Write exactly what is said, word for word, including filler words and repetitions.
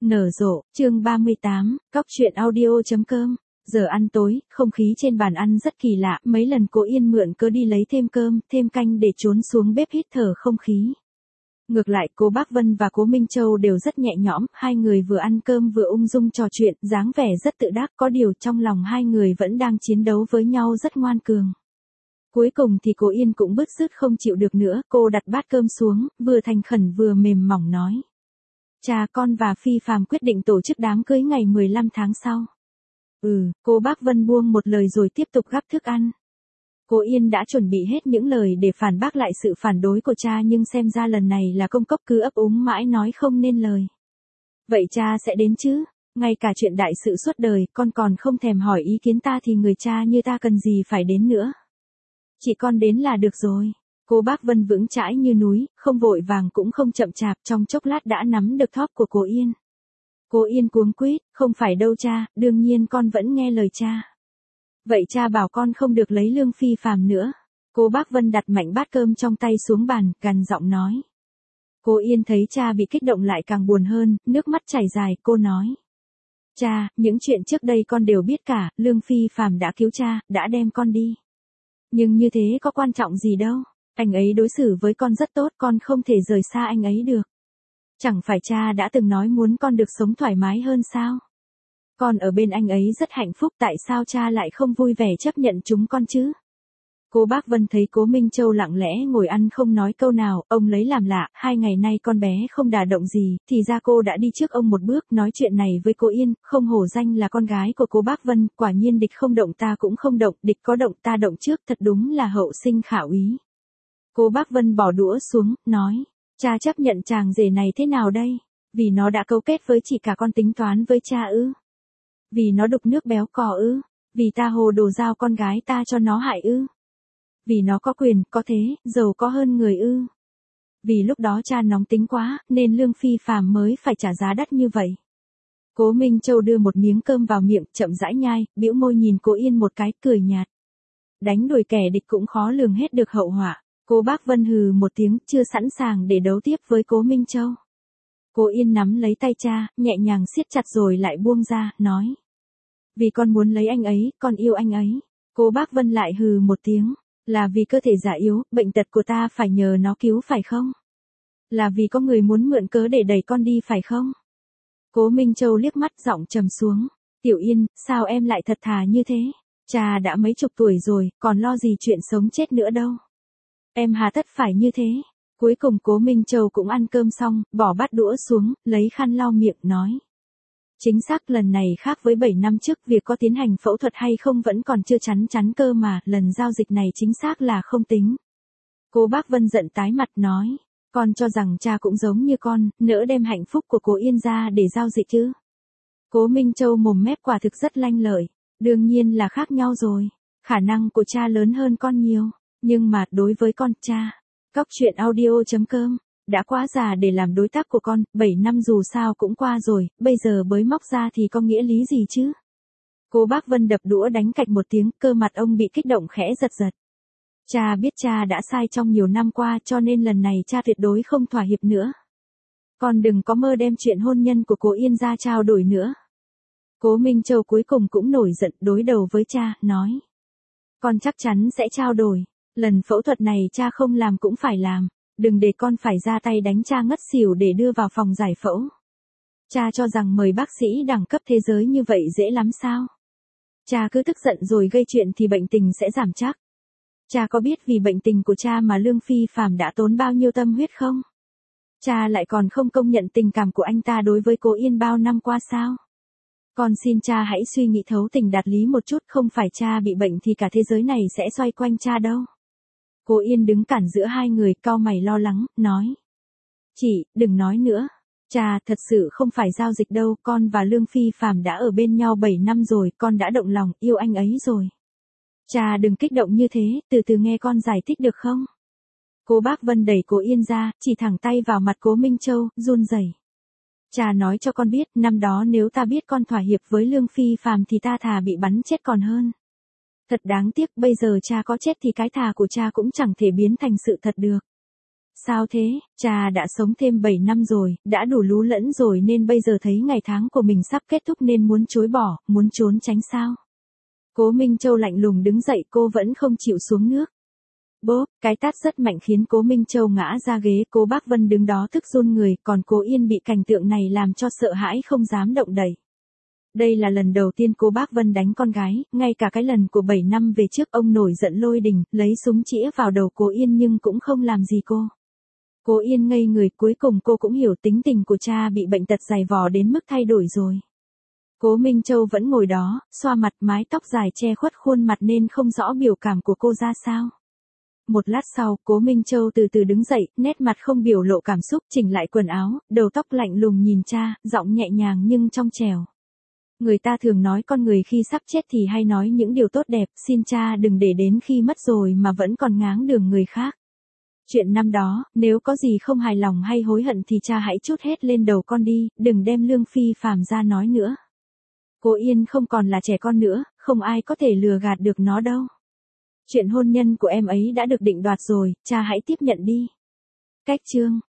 Nở rộ, chương ba mươi tám, cóc truyện audio.com. Giờ ăn tối, không khí trên bàn ăn rất kỳ lạ, mấy lần cô Yên mượn cớ đi lấy thêm cơm, thêm canh để trốn xuống bếp hít thở không khí. Ngược lại, cô Bác Vân và cô Minh Châu đều rất nhẹ nhõm, hai người vừa ăn cơm vừa ung dung trò chuyện, dáng vẻ rất tự đắc, có điều trong lòng hai người vẫn đang chiến đấu với nhau rất ngoan cường. Cuối cùng thì cô Yên cũng bứt rứt không chịu được nữa, cô đặt bát cơm xuống, vừa thành khẩn vừa mềm mỏng nói. Cha con và Phi Phàm quyết định tổ chức đám cưới ngày mười lăm tháng sau. Ừ, cô Bác Vân buông một lời rồi tiếp tục gắp thức ăn. Cô Yên đã chuẩn bị hết những lời để phản bác lại sự phản đối của cha nhưng xem ra lần này là công cốc cứ ấp úng mãi nói không nên lời. Vậy cha sẽ đến chứ? Ngay cả chuyện đại sự suốt đời, con còn không thèm hỏi ý kiến ta thì người cha như ta cần gì phải đến nữa. Chỉ con đến là được rồi. Cô Bác Vân vững chãi như núi, không vội vàng cũng không chậm chạp, trong chốc lát đã nắm được thóp của cô Yên. Cô Yên cuống quýt, không phải đâu cha, đương nhiên con vẫn nghe lời cha. Vậy cha bảo con không được lấy Lương Phi Phàm nữa. Cô Bác Vân đặt mạnh bát cơm trong tay xuống bàn, gằn giọng nói. Cô Yên thấy cha bị kích động lại càng buồn hơn, nước mắt chảy dài, cô nói. Cha, những chuyện trước đây con đều biết cả, Lương Phi Phàm đã cứu cha, đã đem con đi. Nhưng như thế có quan trọng gì đâu. Anh ấy đối xử với con rất tốt, con không thể rời xa anh ấy được. Chẳng phải cha đã từng nói muốn con được sống thoải mái hơn sao? Con ở bên anh ấy rất hạnh phúc, tại sao cha lại không vui vẻ chấp nhận chúng con chứ? Cô Bác Vân thấy cố Minh Châu lặng lẽ ngồi ăn không nói câu nào, ông lấy làm lạ, hai ngày nay con bé không đả động gì, thì ra cô đã đi trước ông một bước nói chuyện này với cô Yên, không hổ danh là con gái của cô Bác Vân, quả nhiên địch không động ta cũng không động, địch có động ta động trước, thật đúng là hậu sinh khả úy. Cô Bác Vân bỏ đũa xuống, nói, cha chấp nhận chàng rể này thế nào đây? Vì nó đã cấu kết với chị cả con tính toán với cha ư? Vì nó đục nước béo cò ư? Vì ta hồ đồ giao con gái ta cho nó hại ư? Vì nó có quyền, có thế, giàu có hơn người ư? Vì lúc đó cha nóng tính quá, nên Lương Phi Phàm mới phải trả giá đắt như vậy. Cố Minh Châu đưa một miếng cơm vào miệng, chậm rãi nhai, bĩu môi nhìn cô Yên một cái, cười nhạt. Đánh đuổi kẻ địch cũng khó lường hết được hậu họa. Cô Bác Vân hừ một tiếng, chưa sẵn sàng để đấu tiếp với cố Minh Châu. Cô Yên nắm lấy tay cha, nhẹ nhàng siết chặt rồi lại buông ra, nói. Vì con muốn lấy anh ấy, con yêu anh ấy. Cô Bác Vân lại hừ một tiếng. Là vì cơ thể già yếu, bệnh tật của ta phải nhờ nó cứu phải không? Là vì có người muốn mượn cớ để đẩy con đi phải không? Cố Minh Châu liếc mắt giọng trầm xuống. Tiểu Yên, sao em lại thật thà như thế? Cha đã mấy chục tuổi rồi, còn lo gì chuyện sống chết nữa đâu. Em hà tất phải như thế. Cuối cùng cố Minh Châu cũng ăn cơm xong, bỏ bát đũa xuống, lấy khăn lau miệng, nói. Chính xác lần này khác với bảy năm trước, việc có tiến hành phẫu thuật hay không vẫn còn chưa chắn chắn cơ mà, lần giao dịch này chính xác là không tính. Cô Bác Vân giận tái mặt nói. Con cho rằng cha cũng giống như con, nỡ đem hạnh phúc của cô Yên ra để giao dịch chứ. Cố Minh Châu mồm mép quả thực rất lanh lợi. Đương nhiên là khác nhau rồi. Khả năng của cha lớn hơn con nhiều. Nhưng mà đối với con, cha, cóc truyện audio.com, đã quá già để làm đối tác của con, bảy năm dù sao cũng qua rồi, bây giờ bới móc ra thì có nghĩa lý gì chứ? Cô Bác Vân đập đũa đánh cạch một tiếng, cơ mặt ông bị kích động khẽ giật giật. Cha biết cha đã sai trong nhiều năm qua cho nên lần này cha tuyệt đối không thỏa hiệp nữa. Con đừng có mơ đem chuyện hôn nhân của cô Yên ra trao đổi nữa. Cố Minh Châu cuối cùng cũng nổi giận đối đầu với cha, nói. Con chắc chắn sẽ trao đổi. Lần phẫu thuật này cha không làm cũng phải làm, đừng để con phải ra tay đánh cha ngất xỉu để đưa vào phòng giải phẫu. Cha cho rằng mời bác sĩ đẳng cấp thế giới như vậy dễ lắm sao? Cha cứ tức giận rồi gây chuyện thì bệnh tình sẽ giảm chắc. Cha có biết vì bệnh tình của cha mà Lương Phi Phàm đã tốn bao nhiêu tâm huyết không? Cha lại còn không công nhận tình cảm của anh ta đối với cô Yên bao năm qua sao? Con xin cha hãy suy nghĩ thấu tình đạt lý một chút, không phải cha bị bệnh thì cả thế giới này sẽ xoay quanh cha đâu. Cô Yên đứng cản giữa hai người, cau mày lo lắng, nói. Chị, đừng nói nữa. Cha, thật sự không phải giao dịch đâu, con và Lương Phi Phàm đã ở bên nhau bảy năm rồi, con đã động lòng, yêu anh ấy rồi. Cha đừng kích động như thế, từ từ nghe con giải thích được không? Cô Bác Vân đẩy cô Yên ra, chỉ thẳng tay vào mặt cố Minh Châu, run rẩy. Cha nói cho con biết, năm đó nếu ta biết con thỏa hiệp với Lương Phi Phàm thì ta thà bị bắn chết còn hơn. Thật đáng tiếc, bây giờ cha có chết thì cái thà của cha cũng chẳng thể biến thành sự thật được. Sao thế, cha đã sống thêm bảy năm rồi, đã đủ lú lẫn rồi nên bây giờ thấy ngày tháng của mình sắp kết thúc nên muốn chối bỏ, muốn trốn tránh sao? Cố Minh Châu lạnh lùng đứng dậy, cô vẫn không chịu xuống nước. Bốp, cái tát rất mạnh khiến Cố Minh Châu ngã ra ghế, Cố Bác Vân đứng đó tức run người, còn Cố Yên bị cảnh tượng này làm cho sợ hãi không dám động đậy. Đây là lần đầu tiên Cố Bác Vân đánh con gái, ngay cả cái lần của bảy năm về trước ông nổi giận lôi đình, lấy súng chĩa vào đầu Cố Yên nhưng cũng không làm gì cô. Cố Yên ngây người, cuối cùng cô cũng hiểu tính tình của cha bị bệnh tật dày vò đến mức thay đổi rồi. Cố Minh Châu vẫn ngồi đó, xoa mặt, mái tóc dài che khuất khuôn mặt nên không rõ biểu cảm của cô ra sao. Một lát sau, Cố Minh Châu từ từ đứng dậy, nét mặt không biểu lộ cảm xúc, chỉnh lại quần áo, đầu tóc lạnh lùng nhìn cha, giọng nhẹ nhàng nhưng trong trẻo. Người ta thường nói con người khi sắp chết thì hay nói những điều tốt đẹp, xin cha đừng để đến khi mất rồi mà vẫn còn ngáng đường người khác. Chuyện năm đó, nếu có gì không hài lòng hay hối hận thì cha hãy trút hết lên đầu con đi, đừng đem lương phi phàm ra nói nữa. Cố Yên không còn là trẻ con nữa, không ai có thể lừa gạt được nó đâu. Chuyện hôn nhân của em ấy đã được định đoạt rồi, cha hãy tiếp nhận đi. Cách chương